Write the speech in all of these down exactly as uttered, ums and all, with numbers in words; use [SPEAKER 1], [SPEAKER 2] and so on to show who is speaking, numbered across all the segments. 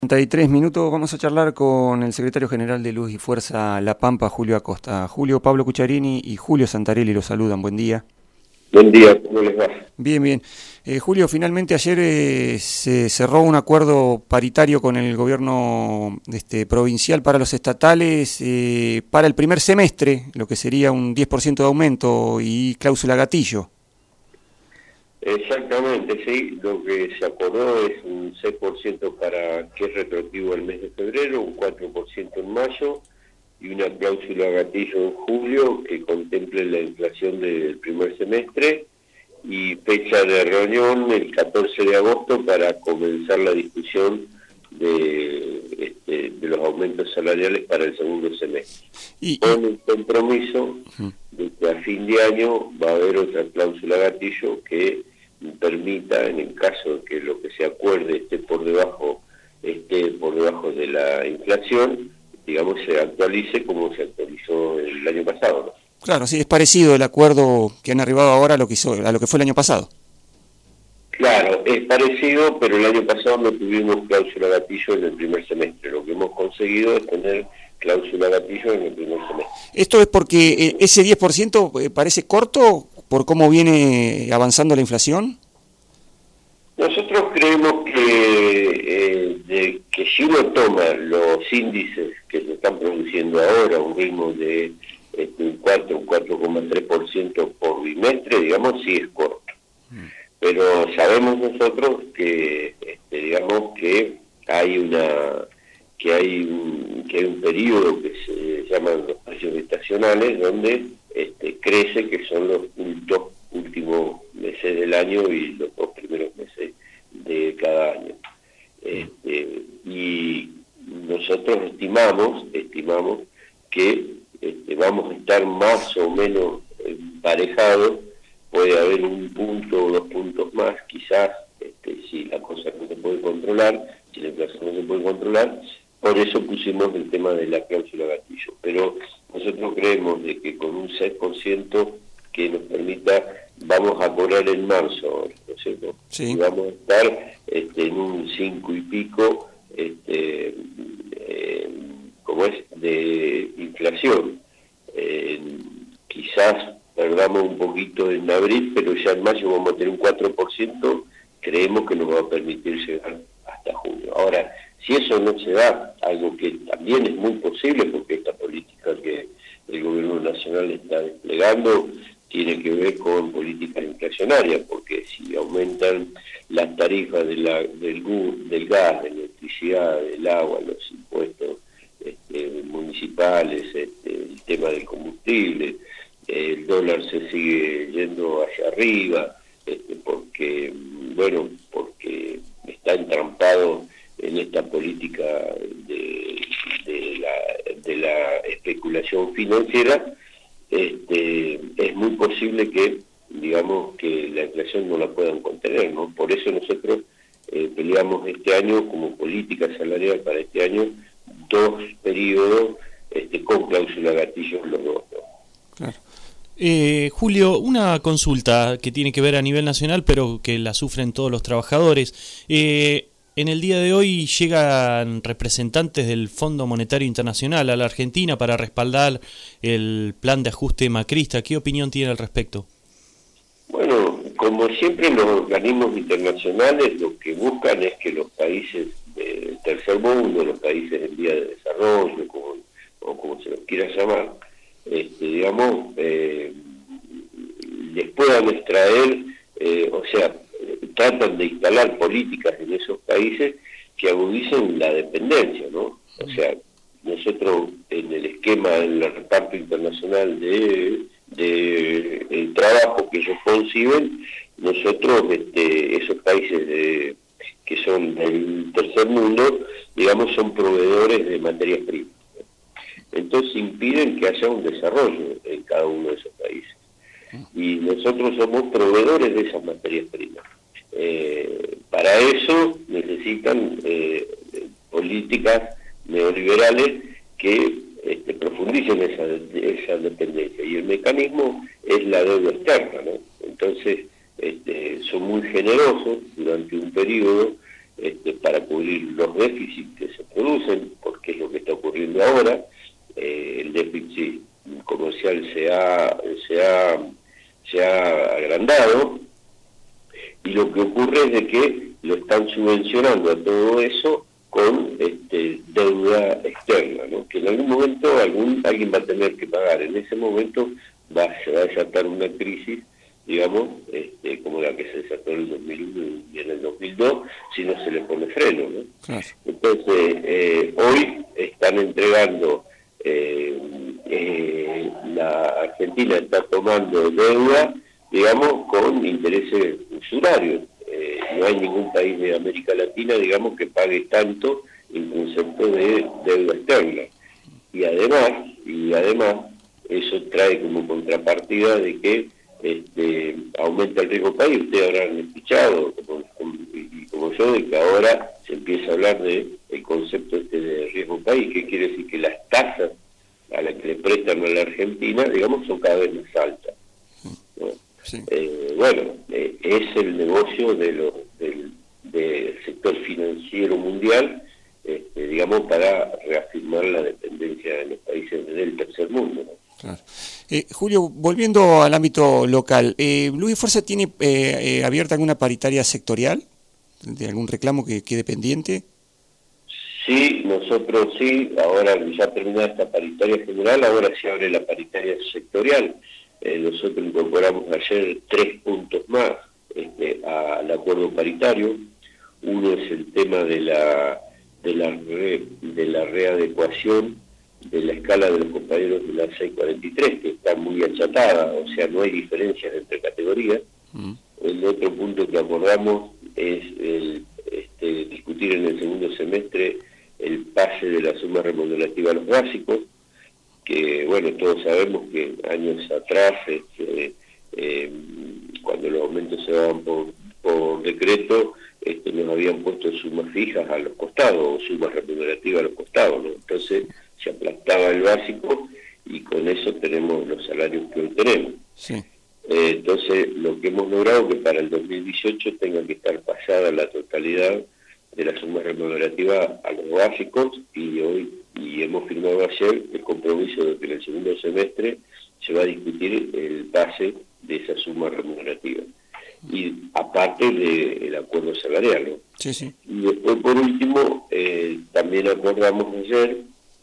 [SPEAKER 1] treinta y tres minutos, vamos a charlar con el secretario general de Luz y Fuerza La Pampa, Julio Acosta. Julio, Pablo Cucharini y Julio Santarelli los saludan, buen día.
[SPEAKER 2] Buen día, ¿cómo les va?
[SPEAKER 1] Bien, bien. Eh, Julio, finalmente ayer eh, se cerró un acuerdo paritario con el gobierno este, provincial para los estatales eh, para el primer semestre, lo que sería un diez por ciento de aumento y cláusula gatillo.
[SPEAKER 2] Exactamente, sí, lo que se acordó es un seis por ciento para que es retroactivo el mes de febrero, un cuatro por ciento en mayo y una cláusula gatillo en julio que contemple la inflación del primer semestre y fecha de reunión el catorce de agosto para comenzar la discusión de, este, de los aumentos salariales para el segundo semestre. Y, y... Con el compromiso de que a fin de año va a haber otra cláusula gatillo que permita, en el caso de que lo que se acuerde esté por debajo esté por debajo de la inflación, digamos, se actualice como se actualizó el año pasado, ¿no?
[SPEAKER 1] Claro, sí, es parecido el acuerdo que han arribado ahora a lo que hizo, a lo que fue el año pasado.
[SPEAKER 2] Claro, es parecido, pero el año pasado no tuvimos cláusula gatillo en el primer semestre. Lo que hemos conseguido es tener cláusula gatillo en el primer semestre.
[SPEAKER 1] ¿Esto es porque ese diez por ciento parece corto por cómo viene avanzando la inflación?
[SPEAKER 2] Nosotros creemos que, eh, de, que si uno toma los índices que se están produciendo ahora, un ritmo de este, un cuatro, un cuatro coma tres por ciento por bimestre, digamos, sí es corto. Mm. Pero sabemos nosotros que, este, digamos, que hay una que hay un, que hay un periodo que se llaman los precios estacionales, donde este, crece, que son los dos últimos meses del año y los dos primeros meses de cada año. Este, y nosotros estimamos, estimamos que este, vamos a estar más o menos emparejados, puede haber un punto o dos puntos más, quizás, este, si la cosa no se puede controlar, si la inflación no se puede controlar, por eso pusimos el tema de la cláusula gatillo. Pero nosotros creemos de que con un seis por ciento que nos permita, vamos a cobrar en marzo, ¿no es cierto? Sí. Y vamos a estar este, en un cinco y pico, este, eh, como es, de inflación. Eh, quizás perdamos un poquito en abril, pero ya en mayo vamos a tener un cuatro por ciento, creemos que nos va a permitir llegar hasta junio. Ahora, si eso no se da, algo que también es muy posible, porque esta política que el gobierno nacional está desplegando tiene que ver con políticas inflacionarias, porque si aumentan las tarifas de la, del, del gas, de la electricidad, del agua, los impuestos este, municipales, este, el tema del combustible, el dólar se sigue yendo hacia arriba, este, porque, bueno, porque está entrampado en esta política de, de, la, de la especulación financiera. Este, es muy posible que, digamos, que la inflación no la puedan contener, ¿no? Por eso nosotros eh, peleamos este año como política salarial para este año dos periodos este, con cláusula gatillo en los dos, ¿no?
[SPEAKER 3] Claro. Eh, Julio, una consulta que tiene que ver a nivel nacional, pero que la sufren todos los trabajadores. Eh, En el día de hoy llegan representantes del Fondo Monetario Internacional a la Argentina para respaldar el plan de ajuste macrista. ¿Qué opinión tiene al respecto?
[SPEAKER 2] Bueno, como siempre los organismos internacionales lo que buscan es que los países del tercer mundo, los países en vía de desarrollo, como, o como se los quiera llamar, este, digamos, eh, les puedan extraer, eh, o sea, tratan de instalar políticas en esos países que agudicen la dependencia, ¿no? O sea, nosotros en el esquema del reparto internacional de, de el trabajo que ellos conciben, nosotros, este, esos países de, que son del tercer mundo, digamos, son proveedores de materias primas. Entonces impiden que haya un desarrollo en cada uno de esos países. Y nosotros somos proveedores de esas materias primas. Eh, para eso necesitan eh, políticas neoliberales que este, profundicen esa, esa dependencia, y el mecanismo es la deuda externa, ¿no? Entonces este, son muy generosos durante un periodo este, para cubrir los déficits que se producen, porque es lo que está ocurriendo ahora. Eh, el déficit comercial se ha, se ha, se ha agrandado, y lo que ocurre es de que lo están subvencionando a todo eso con este, deuda externa, ¿no? Que en algún momento algún, alguien va a tener que pagar. En ese momento va, se va a desatar una crisis, digamos, este, como la que se desató en el dos mil uno y en el dos mil dos, si no se le pone freno, ¿no? Claro. Entonces, eh, hoy están entregando, eh, eh, la Argentina está tomando deuda, digamos, con intereses usurarios. Eh, no hay ningún país de América Latina, digamos, que pague tanto en concepto de deuda externa. Y además, y además, eso trae como contrapartida de que este, aumenta el riesgo país. Ustedes habrán escuchado, como, como, y como yo, de que ahora se empieza a hablar de el concepto este de riesgo país, que quiere decir que las tasas a las que le prestan a la Argentina, digamos, son cada vez más altas, ¿no? Sí. Eh, bueno, eh, es el negocio de lo, del, del sector financiero mundial, este, digamos, para reafirmar la dependencia de los países del tercer mundo, ¿no?
[SPEAKER 1] Claro. Eh, Julio, volviendo al ámbito local, eh, ¿Luz y Fuerza tiene eh, eh, abierta alguna paritaria sectorial? ¿De algún reclamo que quede pendiente?
[SPEAKER 2] Sí, nosotros sí, ahora ya terminada esta paritaria general, ahora se abre la paritaria sectorial. Eh, nosotros incorporamos ayer tres puntos más este, al acuerdo paritario. Uno es el tema de la de la, re, de la readecuación de la escala de los compañeros de la seiscientos cuarenta y tres, que está muy achatada, o sea, no hay diferencias entre categorías. Mm. El otro punto que acordamos es el, este, discutir en el segundo semestre el pase de la suma remunerativa a los básicos, que bueno, todos sabemos que años atrás, este, eh, cuando los aumentos se daban por, por decreto, este, nos habían puesto sumas fijas a los costados, o sumas remunerativas a los costados, ¿no? Entonces se aplastaba el básico y con eso tenemos los salarios que hoy tenemos. Sí. Eh, entonces lo que hemos logrado es que para el dos mil dieciocho tenga que estar pasada la totalidad de la suma remunerativa a los básicos, y hoy y hemos firmado ayer el compromiso de que en el segundo semestre se va a discutir el pase de esa suma remunerativa, y aparte del acuerdo salarial, ¿no? Sí, sí. Y después, por último, eh, también acordamos ayer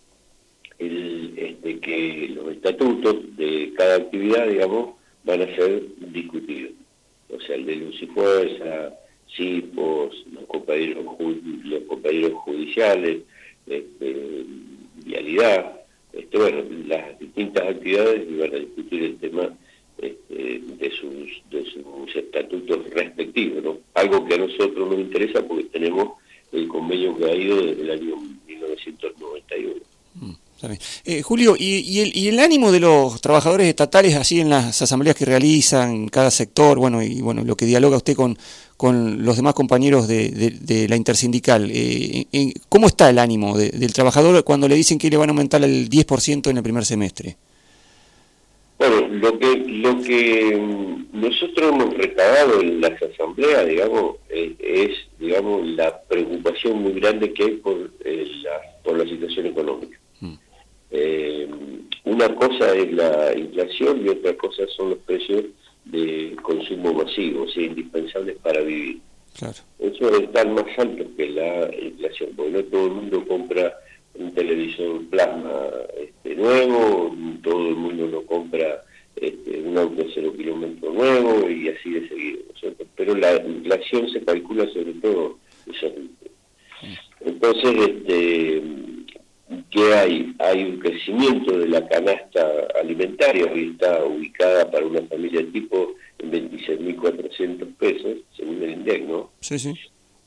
[SPEAKER 2] el, este, que los estatutos de cada actividad, digamos, van a ser discutidos. O sea, el de Luz y Fuerza, CIPOS, los compañeros, los compañeros judiciales, este, vialidad, este, bueno, las distintas actividades iban a discutir el tema este, de sus de sus estatutos respectivos, ¿no? Algo que a nosotros nos interesa porque tenemos el convenio que ha ido desde el año mil novecientos noventa y uno.
[SPEAKER 1] Mm. Eh, Julio, ¿y, y, el, ¿y el ánimo de los trabajadores estatales así en las asambleas que realizan en cada sector, bueno, y bueno, lo que dialoga usted con, con los demás compañeros de, de, de la intersindical, eh, eh, ¿cómo está el ánimo de, del trabajador cuando le dicen que le van a aumentar el diez por ciento en el primer semestre?
[SPEAKER 2] Bueno, lo que lo que nosotros hemos recabado en las asambleas, digamos, eh, es, digamos, la preocupación muy grande que hay por, eh, la, por la situación económica. Eh, una cosa es la inflación y otra cosa son los precios de consumo masivo, o sea, indispensables para vivir. Claro. Eso están más altos que la inflación, porque no todo el mundo compra un televisor plasma este, nuevo, todo el mundo no compra este, un auto de cero kilómetros nuevo, y así de seguido, ¿no es cierto? Pero la inflación se calcula sobre todo eso. Entonces, este ¿qué hay? Hay un crecimiento de la canasta alimentaria, hoy está ubicada para una familia tipo en veintiséis mil cuatrocientos pesos, según el INDEC, ¿no? Sí, sí.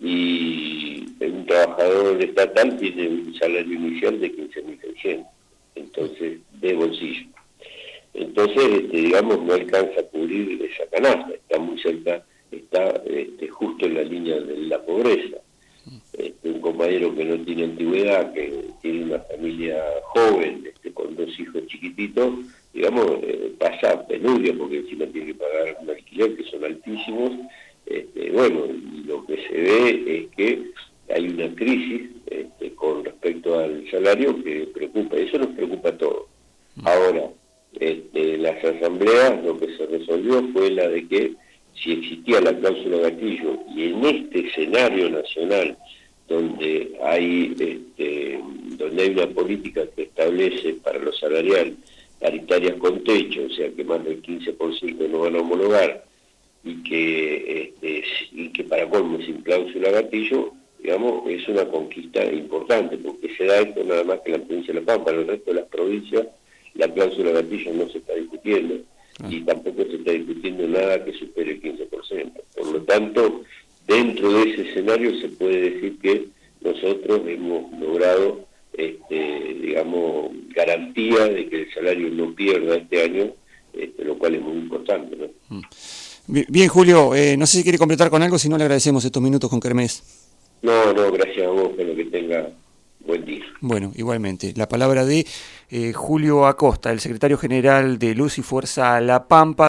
[SPEAKER 2] Y un trabajador estatal tiene un salario inicial de quince mil seiscientos, entonces, de bolsillo. Entonces, este, digamos, no alcanza a cubrir esa canasta, está muy cerca, está este, justo en la línea de la pobreza. Este, un compañero que no tiene antigüedad, que tiene una familia joven, este, con dos hijos chiquititos, digamos, eh, pasa penuria porque encima tiene que pagar un alquiler que son altísimos. Este, bueno, y lo que se ve es que hay una crisis este, con respecto al salario que preocupa, eso nos preocupa a todos. Ahora, este, las asambleas lo que se resolvió fue la de que si existía la cláusula gatillo y en este escenario nacional donde hay este, donde hay una política que establece para los salariales paritarias con techo, o sea que más del quince por ciento no van a homologar, y que este, y que para colmo sin cláusula gatillo, digamos, es una conquista importante, porque se da esto nada más que en la provincia de La Pampa. En el resto de las provincias la cláusula gatillo no se está discutiendo, y tampoco se está discutiendo nada que supere el quince por ciento. Por lo tanto, dentro de ese escenario se puede decir que nosotros hemos logrado, este, digamos, garantía de que el salario no pierda este año, este, lo cual es muy importante, ¿no?
[SPEAKER 1] Mm. Bien, Julio, eh, no sé si quiere completar con algo, si no le agradecemos estos minutos con Kermés.
[SPEAKER 2] No, no, gracias a vos, pero que tenga buen día.
[SPEAKER 1] Bueno, igualmente. La palabra de eh, Julio Acosta, el secretario general de Luz y Fuerza La Pampa.